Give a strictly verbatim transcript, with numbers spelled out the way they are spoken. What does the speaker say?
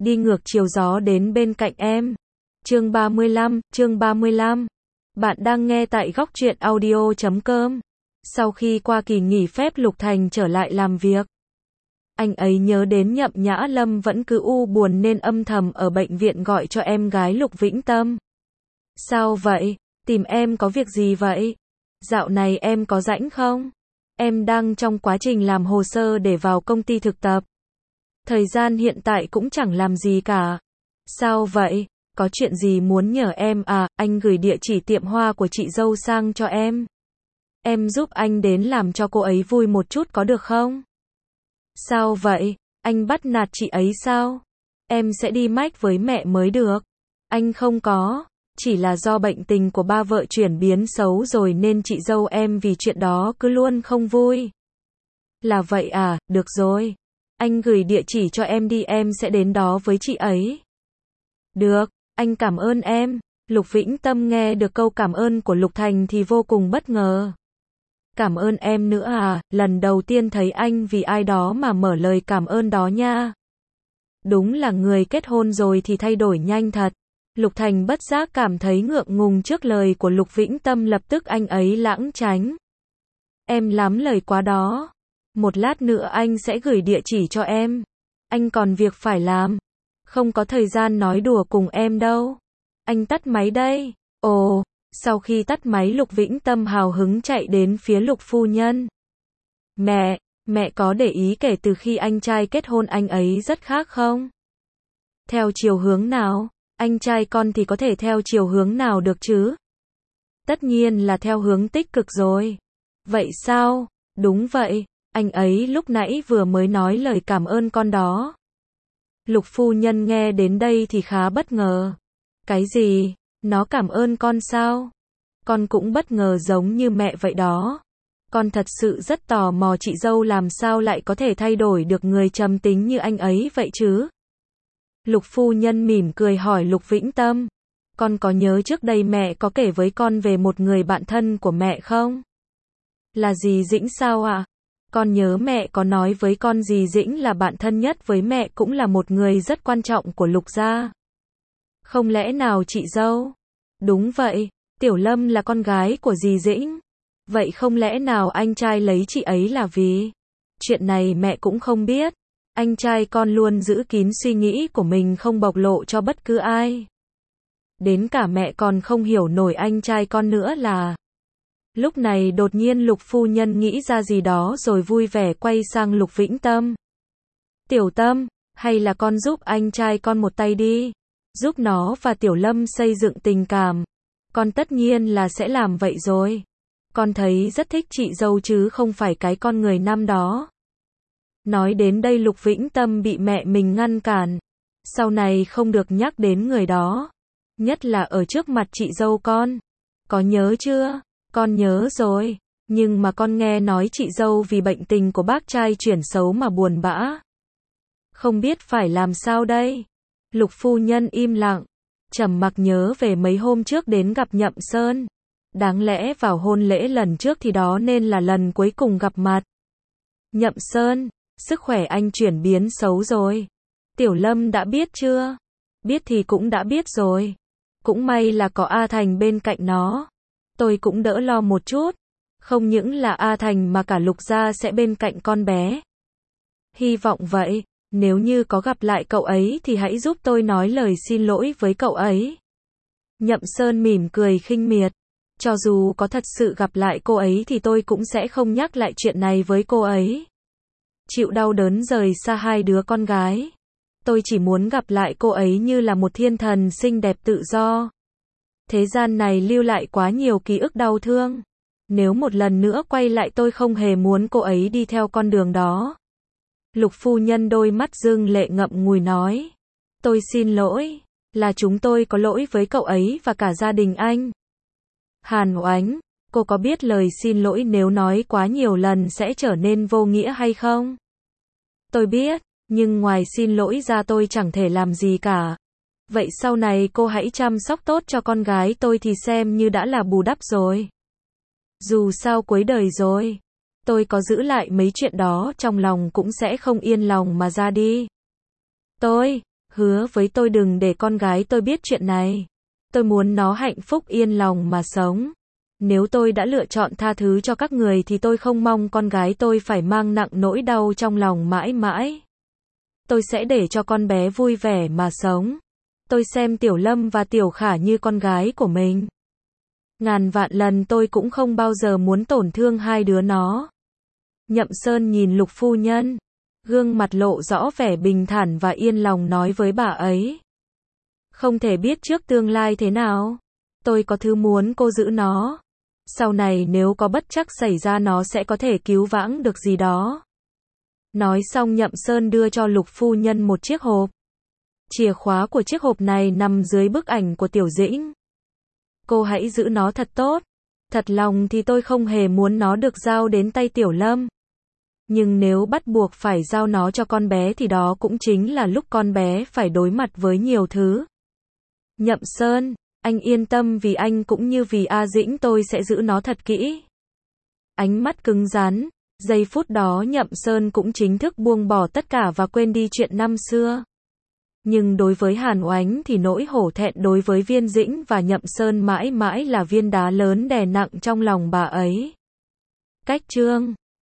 đi ngược chiều gió đến bên cạnh em. Chương ba mươi lăm, chương ba mươi lăm. Bạn đang nghe tại góc truyện audio chấm com. Sau khi qua kỳ nghỉ phép Lục Thành trở lại làm việc. Anh ấy nhớ đến Nhậm Nhã Lâm vẫn cứ u buồn nên âm thầm ở bệnh viện gọi cho em gái Lục Vĩnh Tâm. Sao vậy? Tìm em có việc gì vậy? Dạo này em có rảnh không? Em đang trong quá trình làm hồ sơ để vào công ty thực tập. Thời gian hiện tại cũng chẳng làm gì cả. Sao vậy? Có chuyện gì muốn nhờ em à? Anh gửi địa chỉ tiệm hoa của chị dâu sang cho em. Em giúp anh đến làm cho cô ấy vui một chút có được không? Sao vậy? Anh bắt nạt chị ấy sao? Em sẽ đi mách với mẹ mới được. Anh không có. Chỉ là do bệnh tình của ba vợ chuyển biến xấu rồi nên chị dâu em vì chuyện đó cứ luôn không vui. Là vậy à? Được rồi. Anh gửi địa chỉ cho em đi, em sẽ đến đó với chị ấy. Được, anh cảm ơn em. Lục Vĩnh Tâm nghe được câu cảm ơn của Lục Thành thì vô cùng bất ngờ. Cảm ơn em nữa à? Lần đầu tiên thấy anh vì ai đó mà mở lời cảm ơn đó nha. Đúng là người kết hôn rồi thì thay đổi nhanh thật. Lục Thành bất giác cảm thấy ngượng ngùng trước lời của Lục Vĩnh Tâm, lập tức anh ấy lãng tránh. Em lắm lời quá đó. Một lát nữa anh sẽ gửi địa chỉ cho em. Anh còn việc phải làm. Không có thời gian nói đùa cùng em đâu. Anh tắt máy đây. Ồ, sau khi tắt máy Lục Vĩnh Tâm hào hứng chạy đến phía Lục phu nhân. Mẹ, mẹ có để ý kể từ khi anh trai kết hôn anh ấy rất khác không? Theo chiều hướng nào? Anh trai con thì có thể theo chiều hướng nào được chứ? Tất nhiên là theo hướng tích cực rồi. Vậy sao? Đúng vậy, anh ấy lúc nãy vừa mới nói lời cảm ơn con đó. Lục phu nhân nghe đến đây thì khá bất ngờ. Cái gì? Nó cảm ơn con sao? Con cũng bất ngờ giống như mẹ vậy đó. Con thật sự rất tò mò chị dâu làm sao lại có thể thay đổi được người trầm tính như anh ấy vậy chứ? Lục phu nhân mỉm cười hỏi Lục Vĩnh Tâm. Con có nhớ trước đây mẹ có kể với con về một người bạn thân của mẹ không? Là dì Dĩnh sao ạ? À? Con nhớ mẹ có nói với con dì Dĩnh là bạn thân nhất với mẹ, cũng là một người rất quan trọng của Lục gia. Không lẽ nào chị dâu? Đúng vậy, Tiểu Lâm là con gái của dì Dĩnh. Vậy không lẽ nào anh trai lấy chị ấy là vì? Chuyện này mẹ cũng không biết. Anh trai con luôn giữ kín suy nghĩ của mình, không bộc lộ cho bất cứ ai. Đến cả mẹ còn không hiểu nổi anh trai con nữa là... Lúc này đột nhiên Lục phu nhân nghĩ ra gì đó rồi vui vẻ quay sang Lục Vĩnh Tâm. Tiểu Tâm, hay là con giúp anh trai con một tay đi. Giúp nó và Tiểu Lâm xây dựng tình cảm. Con tất nhiên là sẽ làm vậy rồi. Con thấy rất thích chị dâu chứ không phải cái con người năm đó. Nói đến đây Lục Vĩnh Tâm bị mẹ mình ngăn cản. Sau này không được nhắc đến người đó. Nhất là ở trước mặt chị dâu con. Có nhớ chưa? Con nhớ rồi. Nhưng mà con nghe nói chị dâu vì bệnh tình của bác trai chuyển xấu mà buồn bã. Không biết phải làm sao đây? Lục phu nhân im lặng. Trầm mặc nhớ về mấy hôm trước đến gặp Nhậm Sơn. Đáng lẽ vào hôn lễ lần trước thì đó nên là lần cuối cùng gặp mặt. Nhậm Sơn, sức khỏe anh chuyển biến xấu rồi. Tiểu Lâm đã biết chưa? Biết thì cũng đã biết rồi. Cũng may là có A Thành bên cạnh nó. Tôi cũng đỡ lo một chút. Không những là A Thành mà cả Lục gia sẽ bên cạnh con bé. Hy vọng vậy. Nếu như có gặp lại cậu ấy thì hãy giúp tôi nói lời xin lỗi với cậu ấy. Nhậm Sơn mỉm cười khinh miệt. Cho dù có thật sự gặp lại cô ấy thì tôi cũng sẽ không nhắc lại chuyện này với cô ấy. Chịu đau đớn rời xa hai đứa con gái. Tôi chỉ muốn gặp lại cô ấy như là một thiên thần xinh đẹp tự do. Thế gian này lưu lại quá nhiều ký ức đau thương. Nếu một lần nữa quay lại tôi không hề muốn cô ấy đi theo con đường đó. Lục phu nhân đôi mắt rưng lệ ngậm ngùi nói. Tôi xin lỗi. Là chúng tôi có lỗi với cậu ấy và cả gia đình anh. Hàn Oánh, cô có biết lời xin lỗi nếu nói quá nhiều lần sẽ trở nên vô nghĩa hay không? Tôi biết, nhưng ngoài xin lỗi ra tôi chẳng thể làm gì cả. Vậy sau này cô hãy chăm sóc tốt cho con gái tôi thì xem như đã là bù đắp rồi. Dù sao cuối đời rồi, tôi có giữ lại mấy chuyện đó trong lòng cũng sẽ không yên lòng mà ra đi. Tôi, Hứa với tôi đừng để con gái tôi biết chuyện này. Tôi muốn nó hạnh phúc yên lòng mà sống. Nếu tôi đã lựa chọn tha thứ cho các người thì tôi không mong con gái tôi phải mang nặng nỗi đau trong lòng mãi mãi. Tôi sẽ để cho con bé vui vẻ mà sống. Tôi xem Tiểu Lâm và Tiểu Khả như con gái của mình. Ngàn vạn lần tôi cũng không bao giờ muốn tổn thương hai đứa nó. Nhậm Sơn nhìn Lục phu nhân, gương mặt lộ rõ vẻ bình thản và yên lòng nói với bà ấy. Không thể biết trước tương lai thế nào. Tôi có thứ muốn cô giữ nó. Sau này nếu có bất trắc xảy ra nó sẽ có thể cứu vãng được gì đó. Nói xong Nhậm Sơn đưa cho Lục phu nhân một chiếc hộp. Chìa khóa của chiếc hộp này nằm dưới bức ảnh của Tiểu Dĩnh. Cô hãy giữ nó thật tốt. Thật lòng thì tôi không hề muốn nó được giao đến tay Tiểu Lâm. Nhưng nếu bắt buộc phải giao nó cho con bé thì đó cũng chính là lúc con bé phải đối mặt với nhiều thứ. Nhậm Sơn, anh yên tâm vì anh cũng như vì A Dĩnh tôi sẽ giữ nó thật kỹ. Ánh mắt cứng rắn, giây phút đó Nhậm Sơn cũng chính thức buông bỏ tất cả và quên đi chuyện năm xưa. Nhưng đối với Hàn Oánh thì nỗi hổ thẹn đối với Viên Dĩnh và Nhậm Sơn mãi mãi là viên đá lớn đè nặng trong lòng bà ấy. Cách chương